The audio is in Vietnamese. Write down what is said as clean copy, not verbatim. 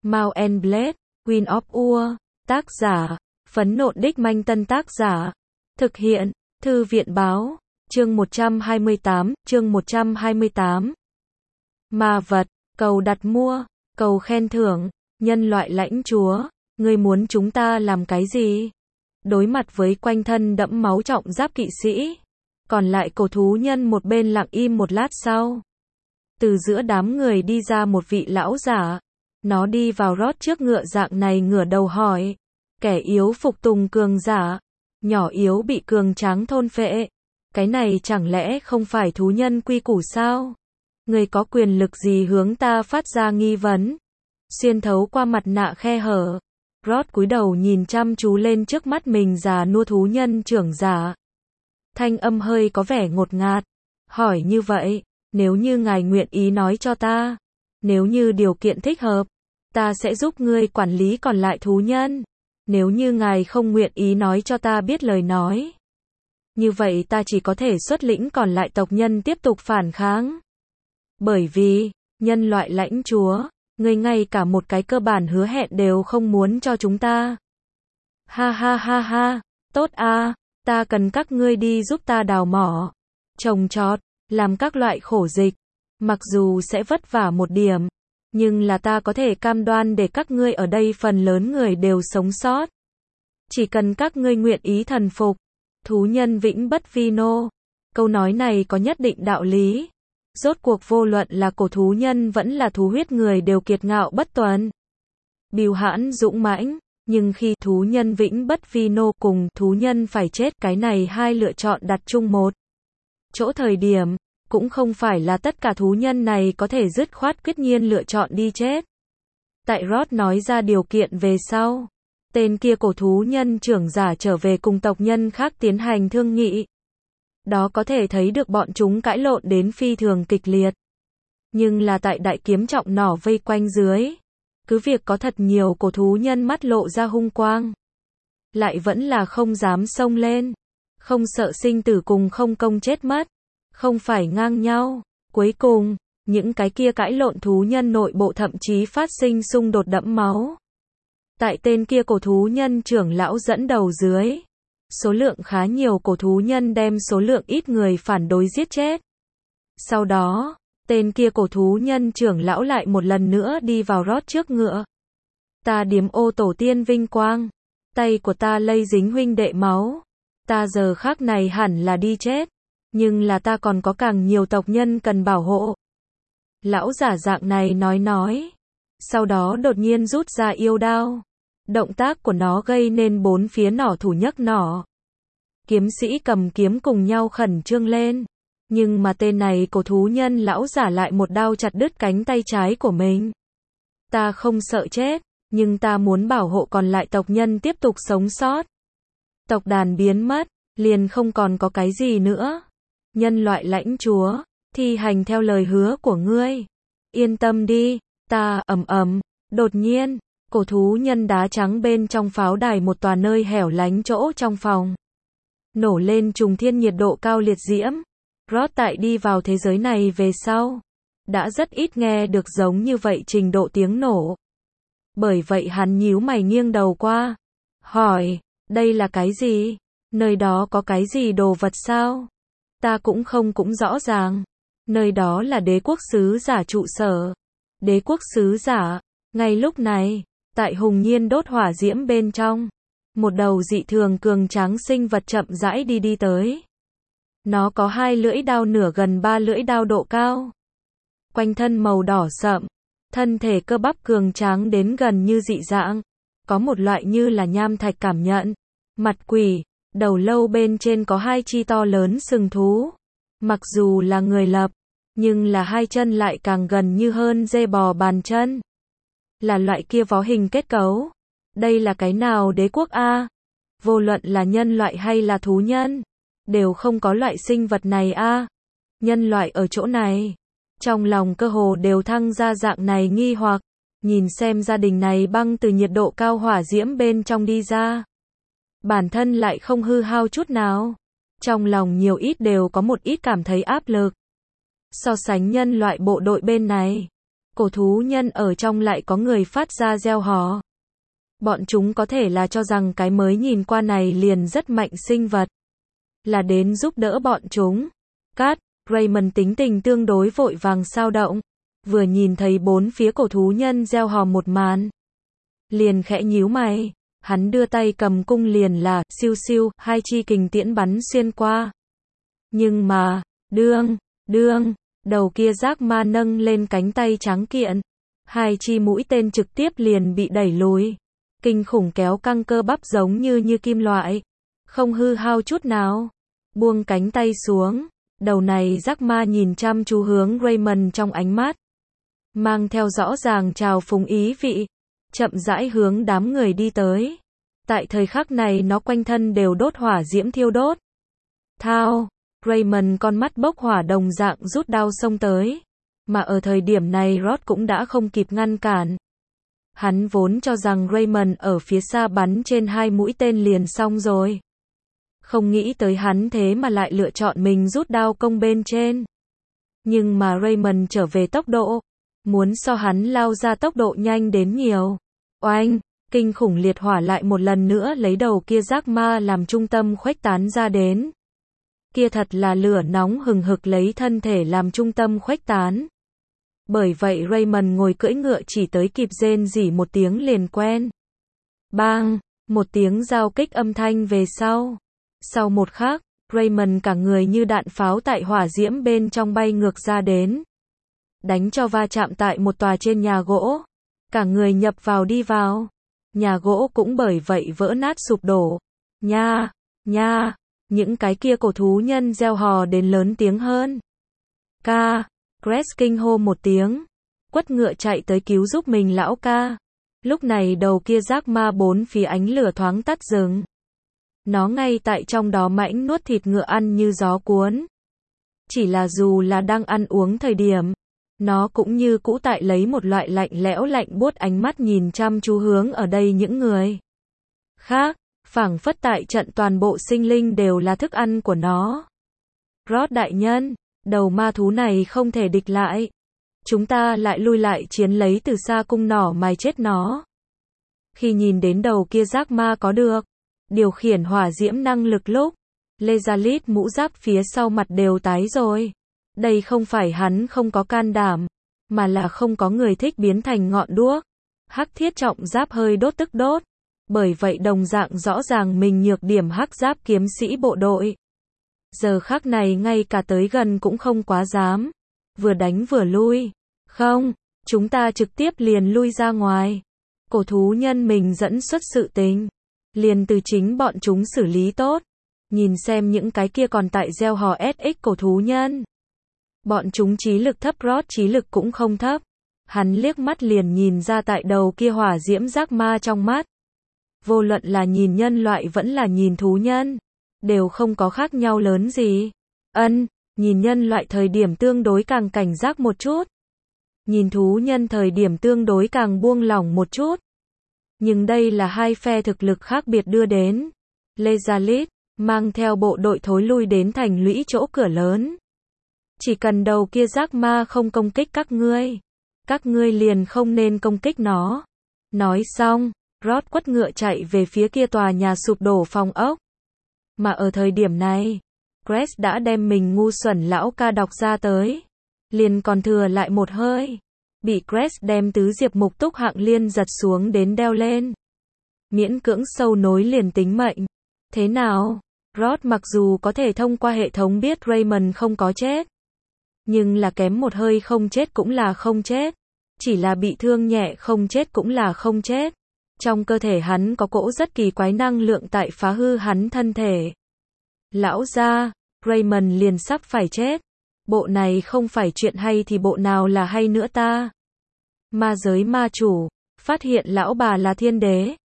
Mount and Blade, Queen of Ur, tác giả, Phấn Nộn Đích Manh Tân tác giả, thực hiện, Thư viện báo, chương 128. Ma vật, cầu đặt mua, cầu khen thưởng, nhân loại lãnh chúa, ngươi muốn chúng ta làm cái gì? Đối mặt với quanh thân đẫm máu trọng giáp kỵ sĩ, còn lại cổ thú nhân một bên lặng im một lát sau. Từ giữa đám người đi ra một vị lão giả, nó đi vào rót trước ngựa dạng này ngửa đầu hỏi, kẻ yếu phục tùng cường giả, nhỏ yếu bị cường tráng thôn phệ, cái này chẳng lẽ không phải thú nhân quy củ sao? Người có quyền lực gì hướng ta phát ra nghi vấn? Xuyên thấu qua mặt nạ khe hở, Rod cúi đầu nhìn chăm chú lên trước mắt mình già nua thú nhân trưởng giả. Thanh âm hơi có vẻ ngột ngạt, hỏi như vậy, nếu như ngài nguyện ý nói cho ta, nếu như điều kiện thích hợp, ta sẽ giúp ngươi quản lý còn lại thú nhân. Nếu như ngài không nguyện ý nói cho ta biết lời nói, như vậy ta chỉ có thể xuất lĩnh còn lại tộc nhân tiếp tục phản kháng. Bởi vì, nhân loại lãnh chúa, ngươi ngay cả một cái cơ bản hứa hẹn đều không muốn cho chúng ta. Ha ha ha ha, tốt a, ta cần các ngươi đi giúp ta đào mỏ, trồng trọt, làm các loại khổ dịch. Mặc dù sẽ vất vả một điểm, nhưng là ta có thể cam đoan để các ngươi ở đây phần lớn người đều sống sót. Chỉ cần các ngươi nguyện ý thần phục, thú nhân vĩnh bất vi nô. Câu nói này có nhất định đạo lý. Rốt cuộc vô luận là cổ thú nhân vẫn là thú huyết người đều kiệt ngạo bất tuần, bưu hãn dũng mãnh, nhưng khi thú nhân vĩnh bất vi nô cùng thú nhân phải chết, cái này hai lựa chọn đặt chung một chỗ thời điểm, cũng không phải là tất cả thú nhân này có thể dứt khoát quyết nhiên lựa chọn đi chết. Tại Rod nói ra điều kiện về sau, tên kia cổ thú nhân trưởng giả trở về cùng tộc nhân khác tiến hành thương nghị. Đó có thể thấy được bọn chúng cãi lộn đến phi thường kịch liệt. Nhưng là tại đại kiếm trọng nỏ vây quanh dưới, cứ việc có thật nhiều cổ thú nhân mắt lộ ra hung quang, lại vẫn là không dám xông lên, không sợ sinh tử cùng không công chết mất, không phải ngang nhau. Cuối cùng, những cái kia cãi lộn thú nhân nội bộ thậm chí phát sinh xung đột đẫm máu. Tại tên kia cổ thú nhân trưởng lão dẫn đầu dưới, số lượng khá nhiều cổ thú nhân đem số lượng ít người phản đối giết chết. Sau đó, tên kia cổ thú nhân trưởng lão lại một lần nữa đi vào rót trước ngựa. Ta điếm ô tổ tiên vinh quang, tay của ta lây dính huynh đệ máu, ta giờ khắc này hẳn là đi chết, nhưng là ta còn có càng nhiều tộc nhân cần bảo hộ. Lão giả dạng này nói, sau đó đột nhiên rút ra yêu đao. Động tác của nó gây nên bốn phía nỏ thủ nhấc nỏ. Kiếm sĩ cầm kiếm cùng nhau khẩn trương lên. Nhưng mà tên này cổ thú nhân lão giả lại một đao chặt đứt cánh tay trái của mình. Ta không sợ chết, nhưng ta muốn bảo hộ còn lại tộc nhân tiếp tục sống sót. Tộc đàn biến mất, liền không còn có cái gì nữa. Nhân loại lãnh chúa, thi hành theo lời hứa của ngươi. Yên tâm đi, ta đột nhiên, cổ thú nhân đá trắng bên trong pháo đài một tòa nơi hẻo lánh chỗ trong phòng. Nổ lên trùng thiên nhiệt độ cao liệt diễm. Rod tại đi vào thế giới này về sau, đã rất ít nghe được giống như vậy trình độ tiếng nổ. Bởi vậy hắn nhíu mày nghiêng đầu qua, hỏi, đây là cái gì? Nơi đó có cái gì đồ vật sao? Ta cũng rõ ràng. Nơi đó là đế quốc sứ giả trụ sở. Đế quốc sứ giả, ngay lúc này, tại hùng nhiên đốt hỏa diễm bên trong, một đầu dị thường cường tráng sinh vật chậm rãi đi tới. Nó có hai lưỡi đao nửa gần ba lưỡi đao độ cao. Quanh thân màu đỏ sậm, thân thể cơ bắp cường tráng đến gần như dị dạng, có một loại như là nham thạch cảm nhận. Mặt quỷ, đầu lâu bên trên có hai chi to lớn sừng thú. Mặc dù là người lập, nhưng là hai chân lại càng gần như hơn dê bò bàn chân. Là loại kia vó hình kết cấu. Đây là cái nào đế quốc a? Vô luận là nhân loại hay là thú nhân, đều không có loại sinh vật này a. Nhân loại ở chỗ này. Trong lòng cơ hồ đều thăng ra dạng này nghi hoặc, nhìn xem gia đình này băng từ nhiệt độ cao hỏa diễm bên trong đi ra. Bản thân lại không hư hao chút nào. Trong lòng nhiều ít đều có một ít cảm thấy áp lực. So sánh nhân loại bộ đội bên này, cổ thú nhân ở trong lại có người phát ra reo hò. Bọn chúng có thể là cho rằng cái mới nhìn qua này liền rất mạnh sinh vật, là đến giúp đỡ bọn chúng. Cát, Raymond tính tình tương đối vội vàng sao động, vừa nhìn thấy bốn phía cổ thú nhân reo hò một màn, liền khẽ nhíu mày, hắn đưa tay cầm cung liền là, siêu siêu, hai chi kình tiễn bắn xuyên qua. Nhưng mà, đương, đầu kia giác ma nâng lên cánh tay trắng kiện, hai chi mũi tên trực tiếp liền bị đẩy lùi. Kinh khủng kéo căng cơ bắp giống như kim loại, không hư hao chút nào. Buông cánh tay xuống, đầu này giác ma nhìn chăm chú hướng Raymond trong ánh mắt, mang theo rõ ràng trào phúng ý vị, chậm rãi hướng đám người đi tới. Tại thời khắc này nó quanh thân đều đốt hỏa diễm thiêu đốt. Thao, Raymond con mắt bốc hỏa đồng dạng rút đao xông tới, mà ở thời điểm này Rod cũng đã không kịp ngăn cản. Hắn vốn cho rằng Raymond ở phía xa bắn trên hai mũi tên liền xong rồi. Không nghĩ tới hắn thế mà lại lựa chọn mình rút đao công bên trên. Nhưng mà Raymond trở về tốc độ, muốn so hắn lao ra tốc độ nhanh đến nhiều. Oanh, kinh khủng liệt hỏa lại một lần nữa lấy đầu kia giác ma làm trung tâm khuếch tán ra đến. Kia thật là lửa nóng hừng hực lấy thân thể làm trung tâm khuếch tán. Bởi vậy Raymond ngồi cưỡi ngựa chỉ tới kịp rên rỉ một tiếng liền quen. Bang, một tiếng giao kích âm thanh về sau. Sau một khắc, Raymond cả người như đạn pháo tại hỏa diễm bên trong bay ngược ra đến. Đánh cho va chạm tại một tòa trên nhà gỗ. Cả người nhập vào đi vào. Nhà gỗ cũng bởi vậy vỡ nát sụp đổ. Nha, những cái kia cổ thú nhân reo hò đến lớn tiếng hơn. Ca, Cress kinh hô một tiếng, quất ngựa chạy tới cứu giúp mình lão ca. Lúc này đầu kia giác ma bốn phía ánh lửa thoáng tắt dừng. Nó ngay tại trong đó mãnh nuốt thịt ngựa ăn như gió cuốn. Chỉ là dù là đang ăn uống thời điểm, nó cũng như cũ tại lấy một loại lạnh lẽo lạnh buốt ánh mắt nhìn chăm chú hướng ở đây những người khác, phảng phất tại trận toàn bộ sinh linh đều là thức ăn của nó. Rod đại nhân, đầu ma thú này không thể địch lại. Chúng ta lại lui lại chiến lấy từ xa cung nỏ mài chết nó. Khi nhìn đến đầu kia giác ma có được điều khiển hỏa diễm năng lực lúc, Lezalit mũ giáp phía sau mặt đều tái rồi. Đây không phải hắn không có can đảm, mà là không có người thích biến thành ngọn đuốc. Hắc thiết trọng giáp hơi đốt tức đốt. Bởi vậy đồng dạng rõ ràng mình nhược điểm hắc giáp kiếm sĩ bộ đội. Giờ khắc này ngay cả tới gần cũng không quá dám. Vừa đánh vừa lui. Không, chúng ta trực tiếp liền lui ra ngoài. Cổ thú nhân mình dẫn xuất sự tình. Liền từ chính bọn chúng xử lý tốt. Nhìn xem những cái kia còn tại gieo hò SX cổ thú nhân. Bọn chúng trí lực thấp, Rod trí lực cũng không thấp. Hắn liếc mắt liền nhìn ra tại đầu kia hỏa diễm giác ma trong mắt. Vô luận là nhìn nhân loại vẫn là nhìn thú nhân, đều không có khác nhau lớn gì. Nhìn nhân loại thời điểm tương đối càng cảnh giác một chút. Nhìn thú nhân thời điểm tương đối càng buông lỏng một chút. Nhưng đây là hai phe thực lực khác biệt đưa đến. Lezalit mang theo bộ đội thối lui đến thành lũy chỗ cửa lớn. Chỉ cần đầu kia giác ma không công kích các ngươi liền không nên công kích nó. Nói xong, Rod quất ngựa chạy về phía kia tòa nhà sụp đổ phòng ốc. Mà ở thời điểm này, Cress đã đem mình ngu xuẩn lão ca đọc ra tới. Liền còn thừa lại một hơi. Bị Cress đem tứ diệp mục túc hạng liên giật xuống đến đeo lên. Miễn cưỡng sâu nối liền tính mệnh. Thế nào? Rod mặc dù có thể thông qua hệ thống biết Raymond không có chết. Nhưng là kém một hơi không chết cũng là không chết. Chỉ là bị thương nhẹ không chết cũng là không chết. Trong cơ thể hắn có cỗ rất kỳ quái năng lượng tại phá hư hắn thân thể. Lão gia, Raymond liền sắp phải chết. Bộ này không phải chuyện hay thì bộ nào là hay nữa ta? Ma giới ma chủ, phát hiện lão bà là thiên đế.